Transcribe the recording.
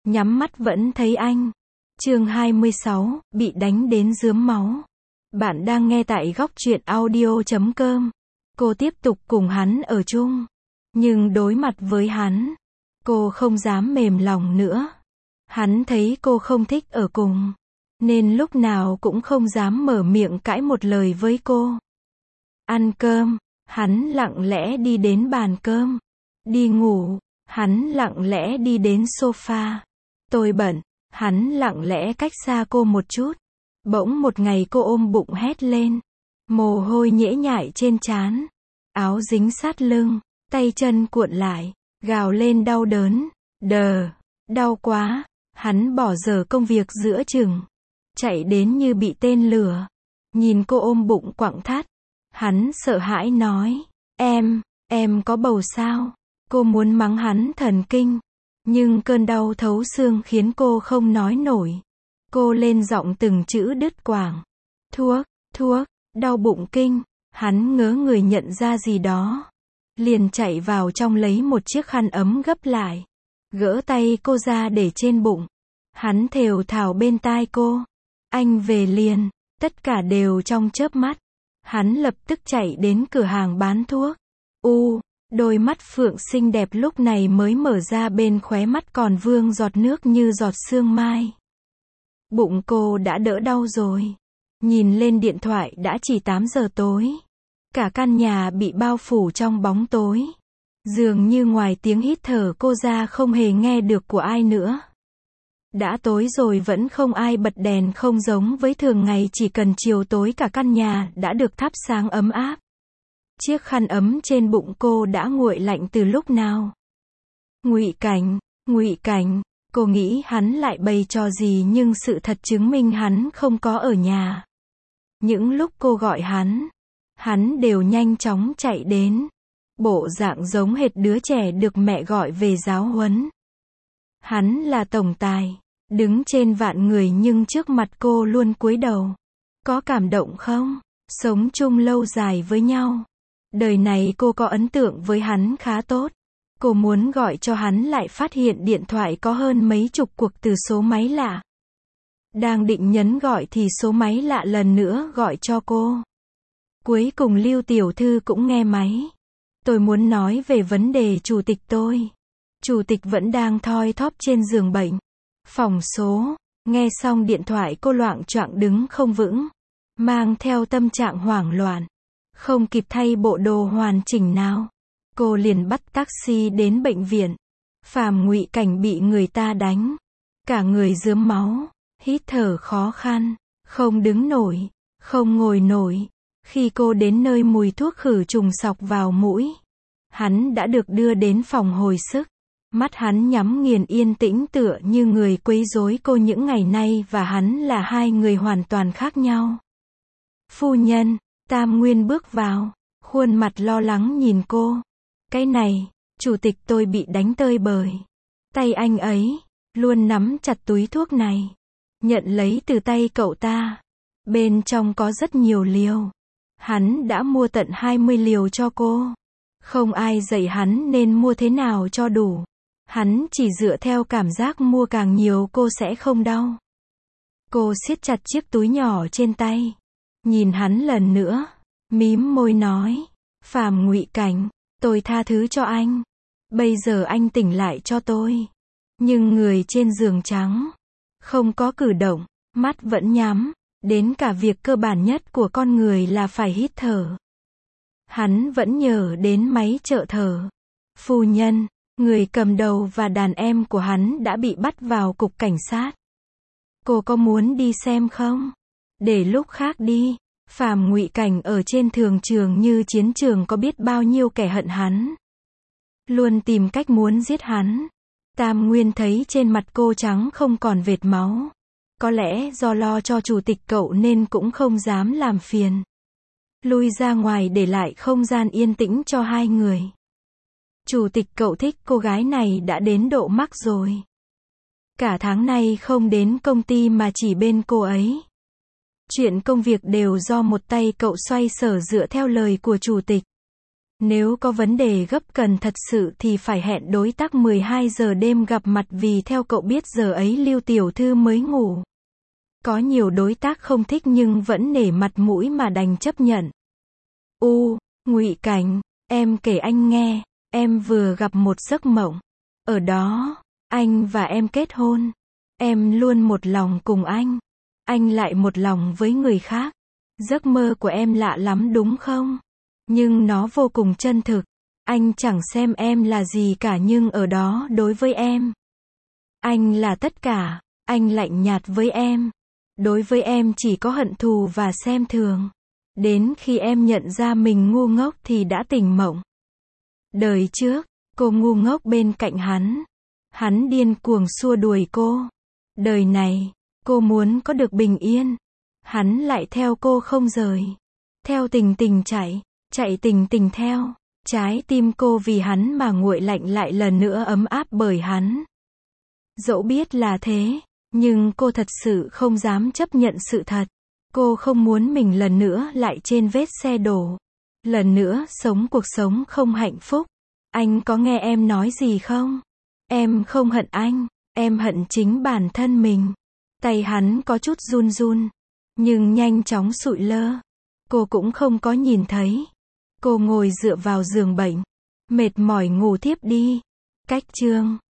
nhắm mắt vẫn thấy anh. Chương 26, bị đánh đến rướm máu. Bạn đang nghe tại góc truyện audio.com. Cô tiếp tục cùng hắn ở chung. Nhưng đối mặt với hắn, cô không dám mềm lòng nữa. Hắn thấy cô không thích ở cùng, nên lúc nào cũng không dám mở miệng cãi một lời với cô. Ăn cơm, hắn lặng lẽ đi đến bàn cơm. Đi ngủ, hắn lặng lẽ đi đến sofa. Tôi bận, hắn lặng lẽ cách xa cô một chút. Bỗng một ngày cô ôm bụng hét lên. Mồ hôi nhễ nhại trên trán. Áo dính sát lưng, tay chân cuộn lại, gào lên đau đớn. Đau quá. Hắn bỏ dở công việc giữa chừng, chạy đến như bị tên lửa. Nhìn cô ôm bụng quặn thắt, hắn sợ hãi nói, em có bầu sao? Cô muốn mắng hắn thần kinh, nhưng cơn đau thấu xương khiến cô không nói nổi. Cô lên giọng từng chữ đứt quãng. Thuốc, đau bụng kinh. Hắn ngớ người nhận ra gì đó, liền chạy vào trong lấy một chiếc khăn ấm gấp lại, gỡ tay cô ra để trên bụng. Hắn thều thào bên tai cô, anh về liền. Tất cả đều trong chớp mắt. Hắn lập tức chạy đến cửa hàng bán thuốc. Đôi mắt phượng xinh đẹp lúc này mới mở ra, bên khóe mắt còn vương giọt nước như giọt sương mai. Bụng cô đã đỡ đau rồi. Nhìn lên điện thoại đã chỉ 8 giờ tối. Cả căn nhà bị bao phủ trong bóng tối. Dường như ngoài tiếng hít thở cô ra không hề nghe được của ai nữa. Đã tối rồi vẫn không ai bật đèn, không giống với thường ngày chỉ cần chiều tối cả căn nhà đã được thắp sáng ấm áp. Chiếc khăn ấm trên bụng cô đã nguội lạnh từ lúc nào. Ngụy Cảnh, cô nghĩ hắn lại bày trò gì nhưng sự thật chứng minh hắn không có ở nhà. Những lúc cô gọi hắn đều nhanh chóng chạy đến. Bộ dạng giống hệt đứa trẻ được mẹ gọi về giáo huấn. Hắn là tổng tài, đứng trên vạn người nhưng trước mặt cô luôn cúi đầu. Có cảm động không? Sống chung lâu dài với nhau. Đời này cô có ấn tượng với hắn khá tốt. Cô muốn gọi cho hắn lại phát hiện điện thoại có hơn mấy chục cuộc từ số máy lạ. Đang định nhấn gọi thì số máy lạ lần nữa gọi cho cô. Cuối cùng Lưu tiểu thư cũng nghe máy. Tôi muốn nói về vấn đề chủ tịch tôi. Chủ tịch vẫn đang thoi thóp trên giường bệnh. Phòng số. Nghe xong điện thoại cô loạng choạng đứng không vững. Mang theo tâm trạng hoảng loạn. Không kịp thay bộ đồ hoàn chỉnh nào. Cô liền bắt taxi đến bệnh viện. Phàm Ngụy Cảnh bị người ta đánh. Cả người rướm máu. Hít thở khó khăn. Không đứng nổi. Không ngồi nổi. Khi cô đến nơi mùi thuốc khử trùng xộc vào mũi. Hắn đã được đưa đến phòng hồi sức. Mắt hắn nhắm nghiền yên tĩnh tựa như người quấy rối cô những ngày nay và hắn là hai người hoàn toàn khác nhau. Phu nhân, Tam Nguyên bước vào, khuôn mặt lo lắng nhìn cô. Cái này, chủ tịch tôi bị đánh tơi bời. Tay anh ấy, luôn nắm chặt túi thuốc này. Nhận lấy từ tay cậu ta. Bên trong có rất nhiều liều. Hắn đã mua tận 20 liều cho cô. Không ai dạy hắn nên mua thế nào cho đủ. Hắn chỉ dựa theo cảm giác mua càng nhiều cô sẽ không đau. Cô siết chặt chiếc túi nhỏ trên tay. Nhìn hắn lần nữa. Mím môi nói. Phàm Ngụy Cảnh, tôi tha thứ cho anh. Bây giờ anh tỉnh lại cho tôi. Nhưng người trên giường trắng. Không có cử động. Mắt vẫn nhắm. Đến cả việc cơ bản nhất của con người là phải hít thở. Hắn vẫn nhớ đến máy trợ thở. Phu nhân, người cầm đầu và đàn em của hắn đã bị bắt vào cục cảnh sát. Cô có muốn đi xem không? Để lúc khác đi. Phàm Ngụy Cảnh ở trên thường trường như chiến trường có biết bao nhiêu kẻ hận hắn. Luôn tìm cách muốn giết hắn. Tam Nguyên thấy trên mặt cô trắng không còn vệt máu. Có lẽ do lo cho chủ tịch cậu nên cũng không dám làm phiền. Lui ra ngoài để lại không gian yên tĩnh cho hai người. Chủ tịch cậu thích cô gái này đã đến độ mắc rồi. Cả tháng nay không đến công ty mà chỉ bên cô ấy. Chuyện công việc đều do một tay cậu xoay sở dựa theo lời của chủ tịch. Nếu có vấn đề gấp cần thật sự thì phải hẹn đối tác 12 giờ đêm gặp mặt vì theo cậu biết giờ ấy Lưu tiểu thư mới ngủ. Có nhiều đối tác không thích nhưng vẫn nể mặt mũi mà đành chấp nhận. Ngụy Cảnh, em kể anh nghe, em vừa gặp một giấc mộng. Ở đó, anh và em kết hôn. Em luôn một lòng cùng anh lại một lòng với người khác. Giấc mơ của em lạ lắm đúng không? Nhưng nó vô cùng chân thực. Anh chẳng xem em là gì cả nhưng ở đó đối với em, anh là tất cả. Anh lạnh nhạt với em. Đối với em chỉ có hận thù và xem thường. Đến khi em nhận ra mình ngu ngốc thì đã tỉnh mộng. Đời trước, cô ngu ngốc bên cạnh hắn. Hắn điên cuồng xua đuổi cô. Đời này, cô muốn có được bình yên. Hắn lại theo cô không rời. Theo tình tình chạy tình tình theo. Trái tim cô vì hắn mà nguội lạnh lại lần nữa ấm áp bởi hắn. Dẫu biết là thế, nhưng cô thật sự không dám chấp nhận sự thật. Cô không muốn mình lần nữa lại trên vết xe đổ. Lần nữa sống cuộc sống không hạnh phúc. Anh có nghe em nói gì không? Em không hận anh, em hận chính bản thân mình. Tay hắn có chút run run, nhưng nhanh chóng sụi lơ. Cô cũng không có nhìn thấy. Cô ngồi dựa vào giường bệnh, mệt mỏi ngủ thiếp đi. Cách chương